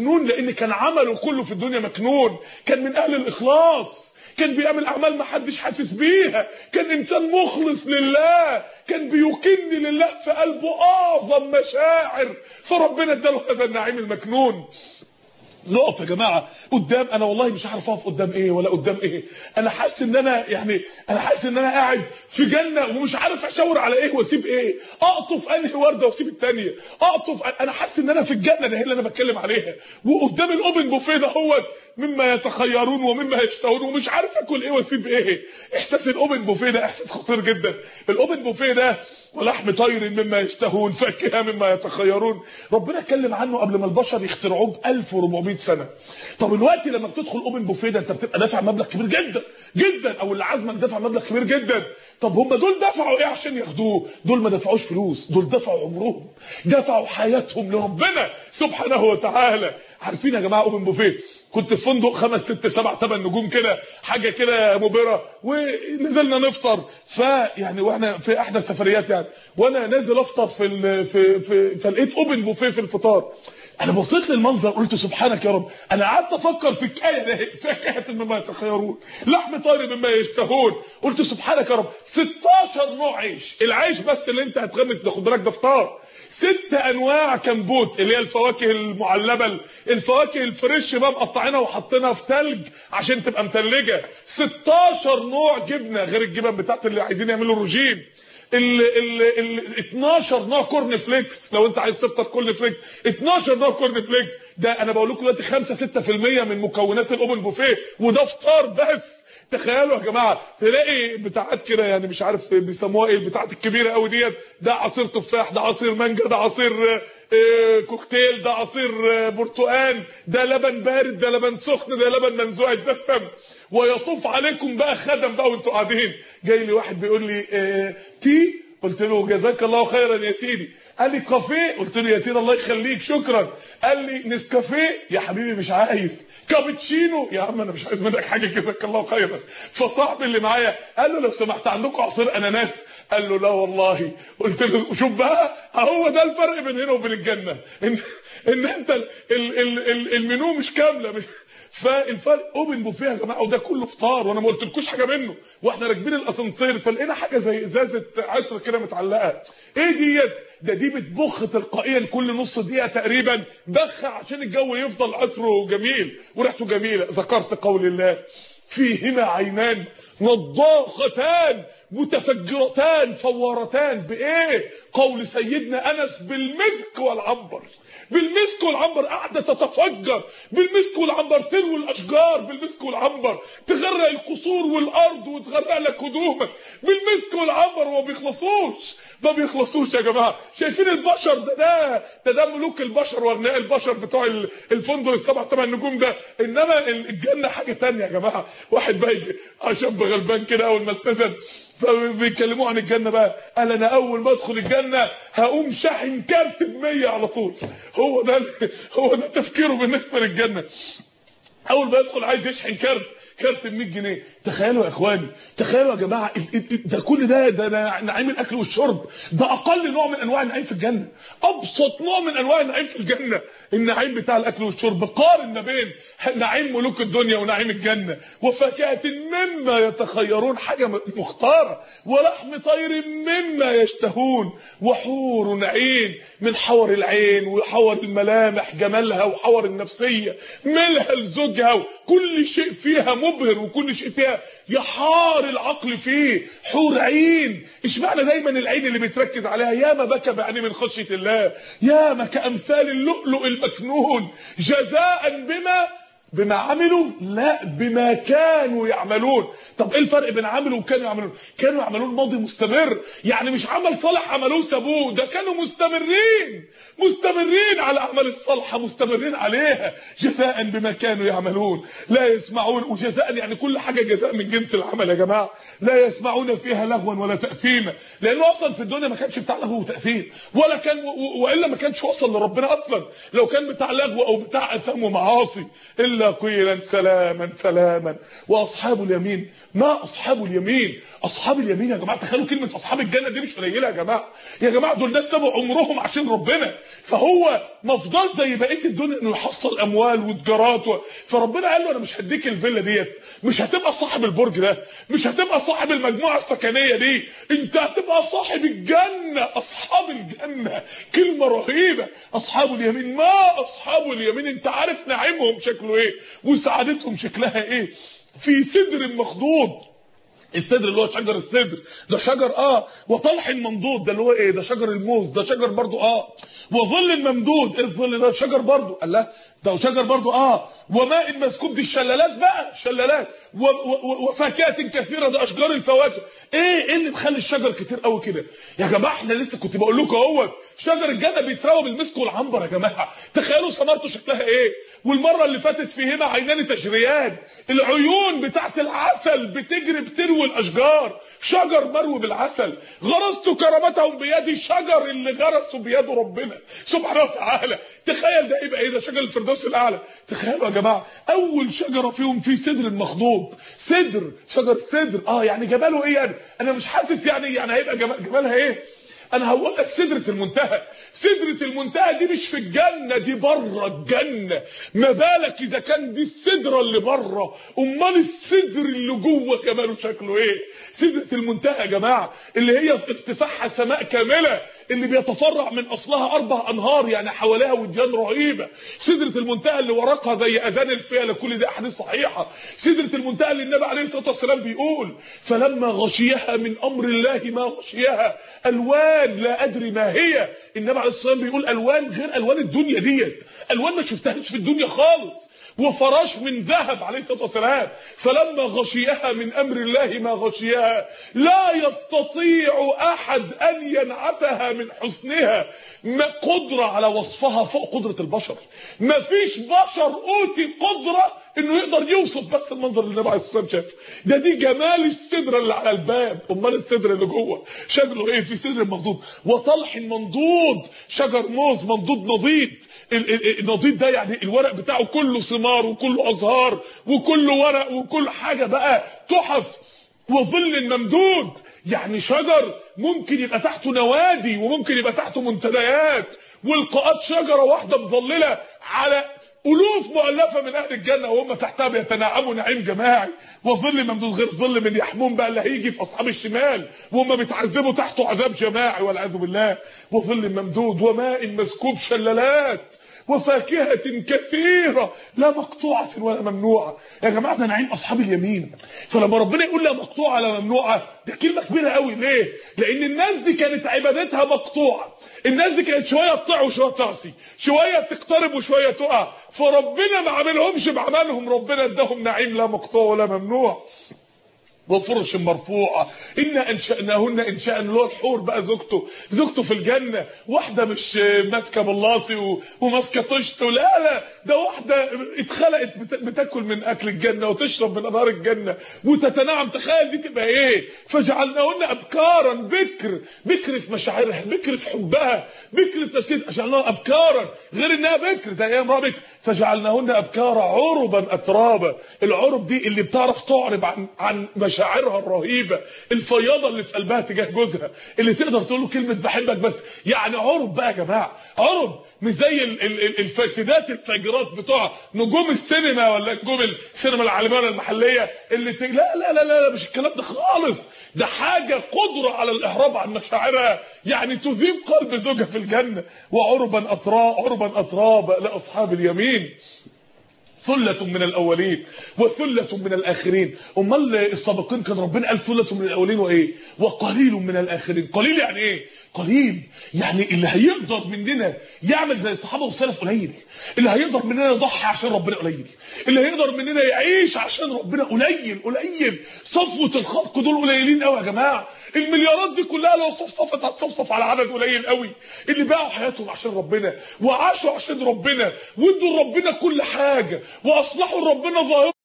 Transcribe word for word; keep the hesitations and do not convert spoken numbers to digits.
مكنون لان كان عمله كله في الدنيا مكنون، كان من اهل الاخلاص، كان بيعمل اعمال ما حدش حاسس بيها، كان انسان مخلص لله، كان بيكن لله في قلبه اعظم مشاعر، فربنا اداله هذا النعيم المكنون. نقف يا جماعه قدام، انا والله مش عارف اقف قدام ايه ولا قدام ايه، انا حاسس ان انا يعني انا حاسس ان انا قاعد في جنه ومش عارف اشاور على ايه واسيب ايه، اقطف انهي ورده واسيب الثانيه، اقطف، انا حاسس ان انا في الجنه ده اللي انا بتكلم عليها، وقدام الاوبن بوفيه ده هو مما يتخيرون ومما يشتهون، ومش عارف اكل ايه واسيب ايه. احساس الاوبن بوفيه ده احساس خطير جدا. الاوبن بوفيه ده ولحم طير مما يشتهون، فاكهه مما يتخيرون، ربنا اتكلم عنه قبل ما البشر يخترعوه ب ألف وأربعمية سنه. طب دلوقتي لما بتدخل اوبن بوفيه ده انت بتبقى دافع مبلغ كبير جدا جدا، او اللي عازمك دافع مبلغ كبير جدا. طب هم دول دفعوا ايه عشان ياخدوه؟ دول ما دفعوش فلوس، دول دفعوا عمرهم، دفعوا حياتهم لربنا سبحانه وتعالى. عارفين يا جماعه اوبن بوفيه، كنت في فندق خمس ست سبع ثمان نجوم كده، حاجه كده مبهره، ونزلنا نفطر، فيعني واحنا في احدى السفريات يعني، وانا نازل افطر في ال في في فلقيت اوبن بوفيه في الفطار. انا بصيت للمنظر قلت سبحانك يا رب، انا قعدت افكر في الكايه ده، فاكهه مما يتخيرون، لحم طير مما يشتهون، قلت سبحانك يا رب، ستاشر نوع عيش، العيش بس اللي انت هتغمس ده خد بالك ده فطار، ست انواع كمبوت اللي هي الفواكه المعلبه، الفواكه الفريش بقى مقطعينها وحاطينها في ثلج عشان تبقى متلجه، ستاشر نوع جبنه غير الجبن بتاعت اللي عايزين يعملوا رجيم، ال ال ال اتناشر نوع كورن فليكس، لو انت عايز تفطر كورن فليكس اتناشر نوع كورن فليكس، ده انا بقول لكم دلوقتي خمسة ستة في المية من مكونات الاوبن بوفيه، وده فطار بس. تخيلوا يا جماعه، تلاقي بتاعات كده يعني مش عارف بيسموها ايه، البتاعات الكبيره قوي ديت، ده عصير تفاح، ده عصير مانجا، ده عصير آه كوكتيل، ده عصير آه برتقال، ده لبن بارد، ده لبن سخن، ده لبن منزوع الدسم، ويطوف عليكم بقى خدم بقى وانتوا قاعدين. جاي لي واحد بيقول لي آه تي، قلت له جزاك الله خيرا يا سيدي. قال لي كافيه، قلت له يا سيدي الله يخليك شكرا. قال لي نسكافيه، يا حبيبي مش عايز. كابتشينو، يا عم انا مش عايز منك حاجه جزاك الله خيرا. فصاحبي اللي معايا قال له لو سمحت عندكم عصير اناناس؟ قال له لا والله. قلت له شوف بقى، هو ده الفرق بين هنا وبين الجنه، ان ان انت ال ال ال المنيو مش كامله، مش فالفرق اوبن بوفيه يا جماعه، وده كله فطار، وانا ما قلتلكوش حاجه منه، واحنا راكبين الاسانسير فلقينا حاجه زي ازازه عصر كده متعلقه، ايه ديت؟ ده دي بتبخ تلقائيا كل نص دقيقه تقريبا، بخ عشان الجو يفضل عطره جميل وريحته جميله. ذكرت قول الله فيهما عينان نضاختان متفجرتان فورتان، بايه؟ قول سيدنا انس بالمسك والعنبر، بالمسك والعنبر قاعده تتفجر، بالمسك والعنبر تروي الاشجار، بالمسك والعنبر تغرق القصور والارض وتغرق لك هدومك، بالمسك والعنبر، وما بيخلصوش ما بيخلصوش يا جماعه. شايفين البشر ده ده ده, ده ملوك البشر واغنياء البشر بتوع الفندق السبع ثمان نجوم ده، انما الجنه حاجه ثانيه يا جماعه. واحد بقى شاب غلبان كده اول ما التزم فبيكلموه عن الجنه بقى، قال انا اول ما ادخل الجنه هقوم شاحن كارت ب مية على طول. هو ده هو ده تفكيره بالنسبه للجنه، اول ما يدخل عايز يشحن كارت كارت ب مية جنيه. تخيلوا يا اخواني، تخيلوا يا جماعه، ده كل ده ده نعيم الاكل والشرب، ده اقل نوع من انواع النعيم في الجنه، ابسط نوع من انواع النعيم في الجنه النعيم بتاع الاكل والشرب. قارن ما بين نعيم ملوك الدنيا ونعيم الجنه. وفاكهه مما يتخيرون، حاجه مختاره، ولحم طير مما يشتهون، وحور عين من حور العين وحور الملامح جمالها وحور النفسيه ملها لزوجها، كل شيء فيها مبهر وكل شيء فيها يحار العقل فيه. حور عين، اشمعنى دايما العين اللي بيتركز عليها؟ ياما بكى بعينيه من خشيه الله، ياما كامثال اللؤلؤ المكنون، جزاء بما بما عملوا، لا بما كانوا يعملون. طب ايه الفرق بين عملوا وكانوا يعملون؟ كانوا يعملون ماضي مستمر، يعني مش عمل صالح عملوه سابوه، ده كانوا مستمرين مستمرين على الاعمال الصالحه، مستمرين عليها، جزاء بما كانوا يعملون لا يسمعون. وجزاء يعني كل حاجه جزاء من جنس العمل يا جماعه. لا يسمعون فيها لغوا ولا تاثيما، لانه اصلا في الدنيا ما كانش بتاع لغو وتاثيم، ولا كان والا ما كانش وصل لربنا اصلا. لو كان بتاع لغو او بتاع اثام ومعاصي الا قيلا سلاما سلاما. واصحاب اليمين، ما اصحاب اليمين؟ اصحاب اليمين يا جماعه تخيلوا كلمه اصحاب الجنه دي مش قليله يا جماعه. يا جماعه دول ناس سابوا عمرهم عشان ربنا، فهو ما فضلش زي بقيه الدنيا انه يحصل اموال وتجارات و... فربنا قال له انا مش هديك الفيلا ديت، مش هتبقى صاحب البرج ده، مش هتبقى صاحب المجموعه السكنيه دي، انت هتبقى صاحب الجنه. اصحاب الجنه كلمه رهيبه. اصحاب اليمين، ما اصحاب اليمين؟ انت عارف نعيمهم شكله ايه وسعادتهم شكلها ايه؟ في سدر مخضود. السدر اللي هو شجر السدر ده شجر اه وطلح ممدود ده اللي هو ايه؟ ده شجر الموز ده شجر برضو اه وظل ممدود. ايه الظل ده؟ شجر برضو. قال لا ده شجر برضو اه وماء مسكوب دي الشلالات بقى شلالات وفاكهه كثيره ده اشجار الفواكه. ايه ايه اللي مخلي الشجر كتير قوي كده يا جماعه؟ احنا لسه كنت بقول لكم اهوت شجر الجنه بيتراوى بالمسك والعنبر يا جماعه. تخيلوا ثمرته شكلها ايه. والمره اللي فاتت فيهما عينان تجريان، العيون بتاعت العسل بتجري بتروي الاشجار. شجر مروي بالعسل. غرست كرامتهم بيدي، شجر اللي غرسوا بيده ربنا سبحانه وتعالى. تخيل ده يبقى ايه؟ ده شجر الفردوس الاعلى. تخيلوا يا جماعه اول شجره فيهم في سدر مخضود. سدر شجر السدر اه يعني جماله ايه يعني؟ انا مش حاسس يعني يعني هيبقى جمالها ايه. انا هقول لك سدرة المنتهى. سدرة المنتهى دي مش في الجنة، دي بره الجنة. ما بالك اذا كان دي السدرة اللي بره، امال السدر اللي جوه كماله شكله ايه؟ سدرة المنتهى يا جماعة اللي هي ارتفاعها سماء كاملة، اللي بيتفرع من اصلها اربع انهار يعني حواليها وديان رهيبة. سدرة المنتهى اللي ورقها زي اذان الفيلة، كل دي احاديث صحيحة. سدرة المنتهى اللي النبي عليه الصلاة والسلام بيقول فلما غشيها من امر الله ما غشيها الوان لا ادري ما هي. النبي عليه الصلاه والسلام بيقول الوان غير الوان الدنيا ديت، الوان ما شفتهاش في الدنيا خالص. وفراش من ذهب عليه الصلاه والسلام. فلما غشيها من امر الله ما غشيها لا يستطيع احد ان ينعتها من حسنها. ما قدره على وصفها فوق قدره البشر. ما فيش بشر اوتي قدره انه يقدر يوصف بس المنظر اللي النبي عليه الصلاه والسلام شافه ده. دي جمال السدره اللي على الباب. امال السدره اللي جوه شكله ايه؟ في سدر مخضود وطلح منضود، شجر موز منضود نضيد. النضيد ده يعني الورق بتاعه كله ثمار وكله ازهار وكله ورق وكل حاجه بقى تحف. وظل ممدود يعني شجر ممكن يبقى تحته نوادي وممكن يبقى تحته منتديات ولقاءات شجره واحده مظلله على الوف مؤلفه من اهل الجنه وهم تحتها بيتنعموا نعيم جماعي. وظل ممدود غير ظل من يحموم بقى اللي هيجي في اصحاب الشمال وهم بيتعذبوا تحته عذاب جماعي والعياذ بالله. وظل ممدود وماء مسكوب شلالات وفاكهه كثيره لا مقطوعه ولا ممنوعه. يا جماعه ده نعيم اصحاب اليمين. فلما ربنا يقول لا مقطوعه ولا ممنوعه ده كلمه كبيره قوي. ليه؟ لان الناس دي كانت عبادتها مقطوعه. الناس دي كانت شويه تطيع وشويه تعصي، شويه تقترب وشويه تقع، فربنا ما عملهمش بعملهم، ربنا اداهم نعيم لا مقطوع ولا ممنوع. وفرش مرفوعه إنا انشأناهن انشاء. اللي هو الحور بقى زوجته زوجته في الجنه، واحده مش ماسكه بلاصي وماسكه طشت، لا لا ده واحده اتخلقت بتاكل من اكل الجنه وتشرب من انهار الجنه وتتنعم. تخيل دي تبقى ايه؟ فجعلناهن ابكارا. بكر بكر في مشاعرها، بكر في حبها، بكر في نفسيتها. جعلناها ابكارا غير انها بكر زي ايام رابك. فجعلناهن ابكارا عربا اترابا. العرب دي اللي بتعرف تعرب عن عن مشاعرها الرهيبه، الفياضه اللي في قلبها تجاه جوزها، اللي تقدر تقول له كلمه بحبك بس. يعني عرب بقى يا جماعه، عرب مش زي الفاسدات الفاجرات بتوع نجوم السينما ولا نجوم السينما العالميه المحليه اللي ت... لا, لا لا لا مش الكلام ده خالص. ده حاجه قدره على الاحراب عن مشاعرها، يعني تذيب قلب زوجها في الجنه. وعربا اتراب عربا اترابا لاصحاب اليمين. ثلة من الأولين وثلة من الآخرين. امال السابقين كان ربنا قال ثلة من الأولين وإيه؟ وقليل من الآخرين. قليل يعني إيه؟ قليل يعني اللي هيقدر مننا يعمل زي الصحابة والسلف قليل، اللي هيقدر مننا يضحي عشان ربنا قليل، اللي هيقدر مننا يعيش عشان ربنا قليل قليل. صفوة الخلق دول قليلين قوي يا جماعة. المليارات دي كلها لو صفصفت هتصفصف على عدد قليل قوي اللي باعوا حياتهم عشان ربنا وعاشوا عشان ربنا وادوا لربنا كل حاجة واصلحوا ربنا ظاهرهم.